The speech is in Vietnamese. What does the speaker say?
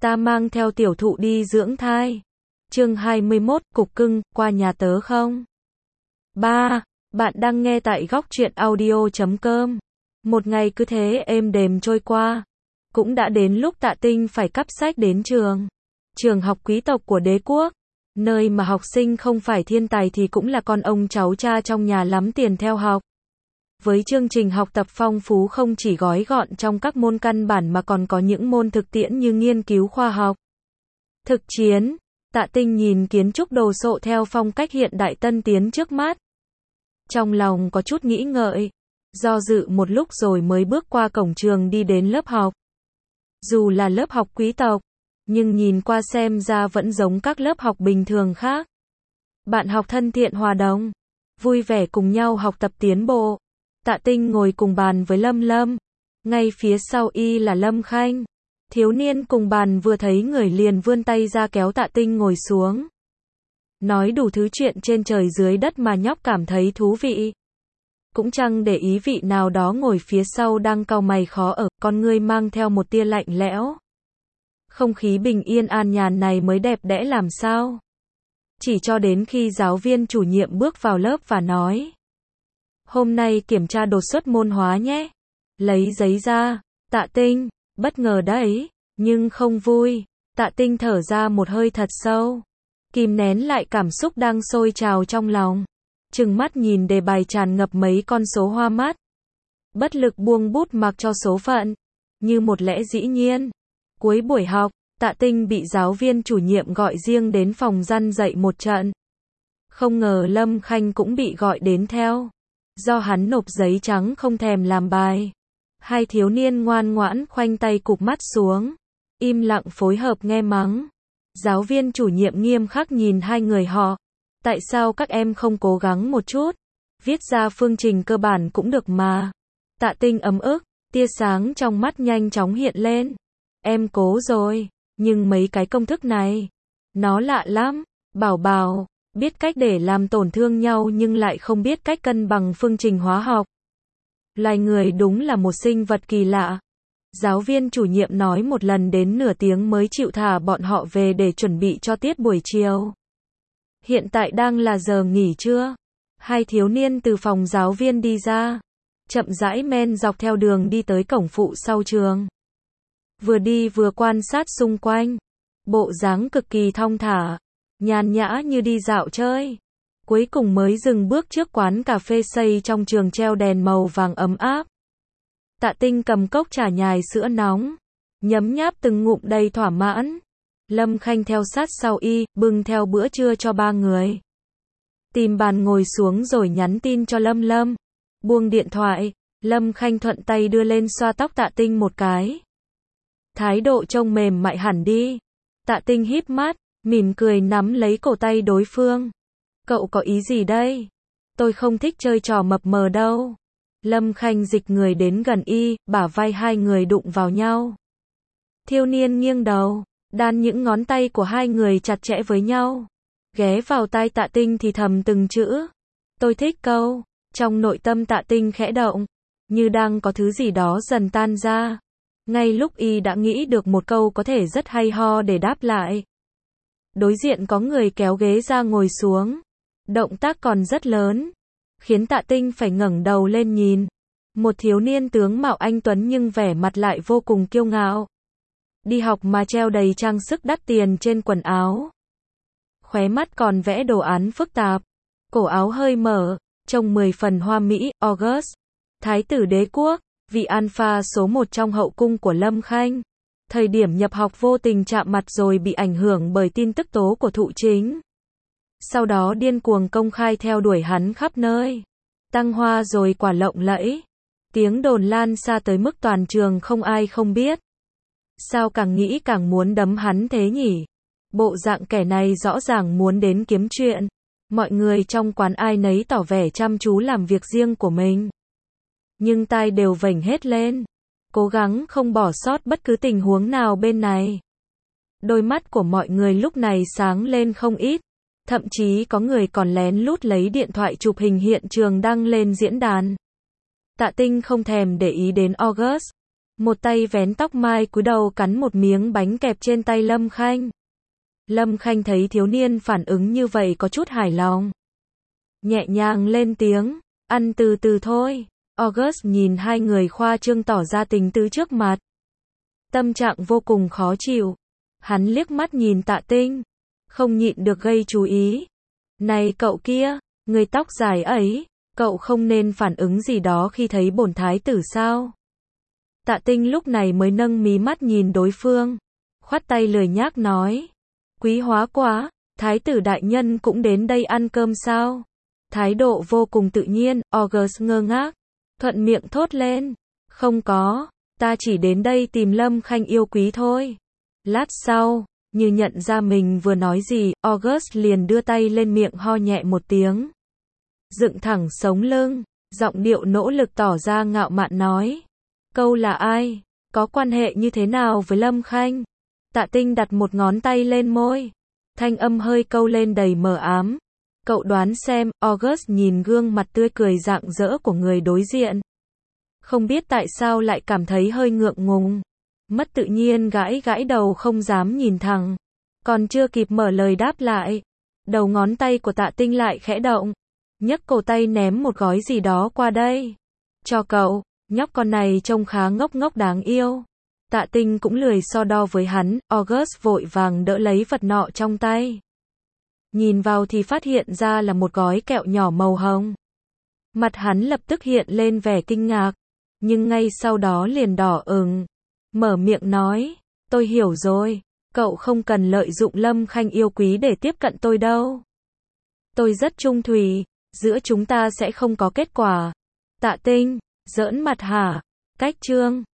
Ta mang theo tiểu thụ đi dưỡng thai. Chương 21, cục cưng, qua nhà tớ không? 3. Bạn đang nghe tại góc truyện audio.com. Một ngày cứ thế êm đềm trôi qua. Cũng đã đến lúc Tạ Tinh phải cắp sách đến trường. Trường học quý tộc của đế quốc. Nơi mà học sinh không phải thiên tài thì cũng là con ông cháu cha trong nhà lắm tiền theo học. Với chương trình học tập phong phú không chỉ gói gọn trong các môn căn bản mà còn có những môn thực tiễn như nghiên cứu khoa học, thực chiến. Tạ Tinh nhìn kiến trúc đồ sộ theo phong cách hiện đại tân tiến trước mắt. Trong lòng có chút nghĩ ngợi, do dự một lúc rồi mới bước qua cổng trường đi đến lớp học. Dù là lớp học quý tộc, nhưng nhìn qua xem ra vẫn giống các lớp học bình thường khác. Bạn học thân thiện hòa đồng, vui vẻ cùng nhau học tập tiến bộ. Tạ Tinh ngồi cùng bàn với Lâm Lâm. Ngay phía sau y là Lâm Khanh. Thiếu niên cùng bàn vừa thấy người liền vươn tay ra kéo Tạ Tinh ngồi xuống. Nói đủ thứ chuyện trên trời dưới đất mà nhóc cảm thấy thú vị. Cũng chẳng để ý vị nào đó ngồi phía sau đang cau mày khó ở, con ngươi mang theo một tia lạnh lẽo. Không khí bình yên an nhàn này mới đẹp đẽ làm sao. Chỉ cho đến khi giáo viên chủ nhiệm bước vào lớp và nói: hôm nay kiểm tra đột xuất môn hóa nhé. Lấy giấy ra. Tạ Tinh, bất ngờ đấy, nhưng không vui. Tạ Tinh thở ra một hơi thật sâu, kìm nén lại cảm xúc đang sôi trào trong lòng. Trừng mắt nhìn đề bài tràn ngập mấy con số hoa mắt. Bất lực buông bút mặc cho số phận. Như một lẽ dĩ nhiên. Cuối buổi học, Tạ Tinh bị giáo viên chủ nhiệm gọi riêng đến phòng răn dạy một trận. Không ngờ Lâm Khanh cũng bị gọi đến theo. Do hắn nộp giấy trắng không thèm làm bài. Hai thiếu niên ngoan ngoãn khoanh tay cụp mắt xuống, im lặng phối hợp nghe mắng. Giáo viên chủ nhiệm nghiêm khắc nhìn hai người họ. Tại sao các em không cố gắng một chút? Viết ra phương trình cơ bản cũng được mà. Tạ Tinh ấm ức, tia sáng trong mắt nhanh chóng hiện lên. Em cố rồi, nhưng mấy cái công thức này, nó lạ lắm. Bảo bảo, biết cách để làm tổn thương nhau nhưng lại không biết cách cân bằng phương trình hóa học. Loài người đúng là một sinh vật kỳ lạ. Giáo viên chủ nhiệm nói một lần đến nửa tiếng mới chịu thả bọn họ về để chuẩn bị cho tiết buổi chiều. Hiện tại đang là giờ nghỉ trưa. Hai thiếu niên từ phòng giáo viên đi ra, chậm rãi men dọc theo đường đi tới cổng phụ sau trường. Vừa đi vừa quan sát xung quanh, bộ dáng cực kỳ thong thả, nhàn nhã như đi dạo chơi. Cuối cùng mới dừng bước trước quán cà phê xây trong trường treo đèn màu vàng ấm áp. Tạ Tinh cầm cốc trà nhài sữa nóng, nhấm nháp từng ngụm đầy thỏa mãn. Lâm Khanh theo sát sau y, bưng theo bữa trưa cho ba người. Tìm bàn ngồi xuống rồi nhắn tin cho Lâm Lâm. Buông điện thoại, Lâm Khanh thuận tay đưa lên xoa tóc Tạ Tinh một cái. Thái độ trông mềm mại hẳn đi. Tạ Tinh híp mắt, mỉm cười nắm lấy cổ tay đối phương. Cậu có ý gì đây? Tôi không thích chơi trò mập mờ đâu. Lâm Khanh dịch người đến gần y, bả vai hai người đụng vào nhau. Thiếu niên nghiêng đầu, đan những ngón tay của hai người chặt chẽ với nhau. Ghé vào tai Tạ Tinh thì thầm từng chữ. Tôi thích câu. Trong nội tâm Tạ Tinh khẽ động, như đang có thứ gì đó dần tan ra. Ngay lúc y đã nghĩ được một câu có thể rất hay ho để đáp lại. Đối diện có người kéo ghế ra ngồi xuống. Động tác còn rất lớn, khiến Tạ Tinh phải ngẩng đầu lên nhìn. Một thiếu niên tướng mạo anh tuấn nhưng vẻ mặt lại vô cùng kiêu ngạo. Đi học mà treo đầy trang sức đắt tiền trên quần áo. Khóe mắt còn vẽ đồ án phức tạp. Cổ áo hơi mở, trông 10 phần hoa mỹ. August, thái tử đế quốc, vị alpha số 1 trong hậu cung của Lâm Khanh. Thời điểm nhập học vô tình chạm mặt rồi bị ảnh hưởng bởi tin tức tố của Thụ Chính. Sau đó điên cuồng công khai theo đuổi hắn khắp nơi. Tăng hoa rồi quả lộng lẫy. Tiếng đồn lan xa tới mức toàn trường không ai không biết. Sao càng nghĩ càng muốn đấm hắn thế nhỉ? Bộ dạng kẻ này rõ ràng muốn đến kiếm chuyện. Mọi người trong quán ai nấy tỏ vẻ chăm chú làm việc riêng của mình. Nhưng tai đều vểnh hết lên. Cố gắng không bỏ sót bất cứ tình huống nào bên này. Đôi mắt của mọi người lúc này sáng lên không ít. Thậm chí có người còn lén lút lấy điện thoại chụp hình hiện trường đăng lên diễn đàn. Tạ Tinh không thèm để ý đến August. Một tay vén tóc mai cúi đầu cắn một miếng bánh kẹp trên tay Lâm Khanh. Lâm Khanh thấy thiếu niên phản ứng như vậy có chút hài lòng. Nhẹ nhàng lên tiếng, ăn từ từ thôi. August nhìn hai người khoa trương tỏ ra tình tứ trước mặt. Tâm trạng vô cùng khó chịu. Hắn liếc mắt nhìn Tạ Tinh. Không nhịn được gây chú ý. Này cậu kia, người tóc dài ấy, cậu không nên phản ứng gì đó khi thấy bổn thái tử sao? Tạ Tinh lúc này mới nâng mí mắt nhìn đối phương. Khoát tay lười nhác nói. Quý hóa quá, thái tử đại nhân cũng đến đây ăn cơm sao? Thái độ vô cùng tự nhiên, August ngơ ngác. Thuận miệng thốt lên. Không có, ta chỉ đến đây tìm Lâm Khanh yêu quý thôi. Lát sau, như nhận ra mình vừa nói gì, August liền đưa tay lên miệng ho nhẹ một tiếng. Dựng thẳng sống lưng, giọng điệu nỗ lực tỏ ra ngạo mạn nói. Câu là ai? Có quan hệ như thế nào với Lâm Khanh? Tạ Tinh đặt một ngón tay lên môi. Thanh âm hơi câu lên đầy mờ ám. Cậu đoán xem, August nhìn gương mặt tươi cười rạng rỡ của người đối diện. Không biết tại sao lại cảm thấy hơi ngượng ngùng. Mất tự nhiên gãi gãi đầu không dám nhìn thẳng. Còn chưa kịp mở lời đáp lại. Đầu ngón tay của Tạ Tinh lại khẽ động. Nhấc cổ tay ném một gói gì đó qua đây. Cho cậu, nhóc con này trông khá ngốc ngốc đáng yêu. Tạ Tinh cũng lười so đo với hắn, August vội vàng đỡ lấy vật nọ trong tay. Nhìn vào thì phát hiện ra là một gói kẹo nhỏ màu hồng. Mặt hắn lập tức hiện lên vẻ kinh ngạc, nhưng ngay sau đó liền đỏ ửng. Mở miệng nói, tôi hiểu rồi, cậu không cần lợi dụng Lâm Khanh yêu quý để tiếp cận tôi đâu. Tôi rất trung thủy, giữa chúng ta sẽ không có kết quả. Tạ Tinh, giỡn mặt hả? Cách chương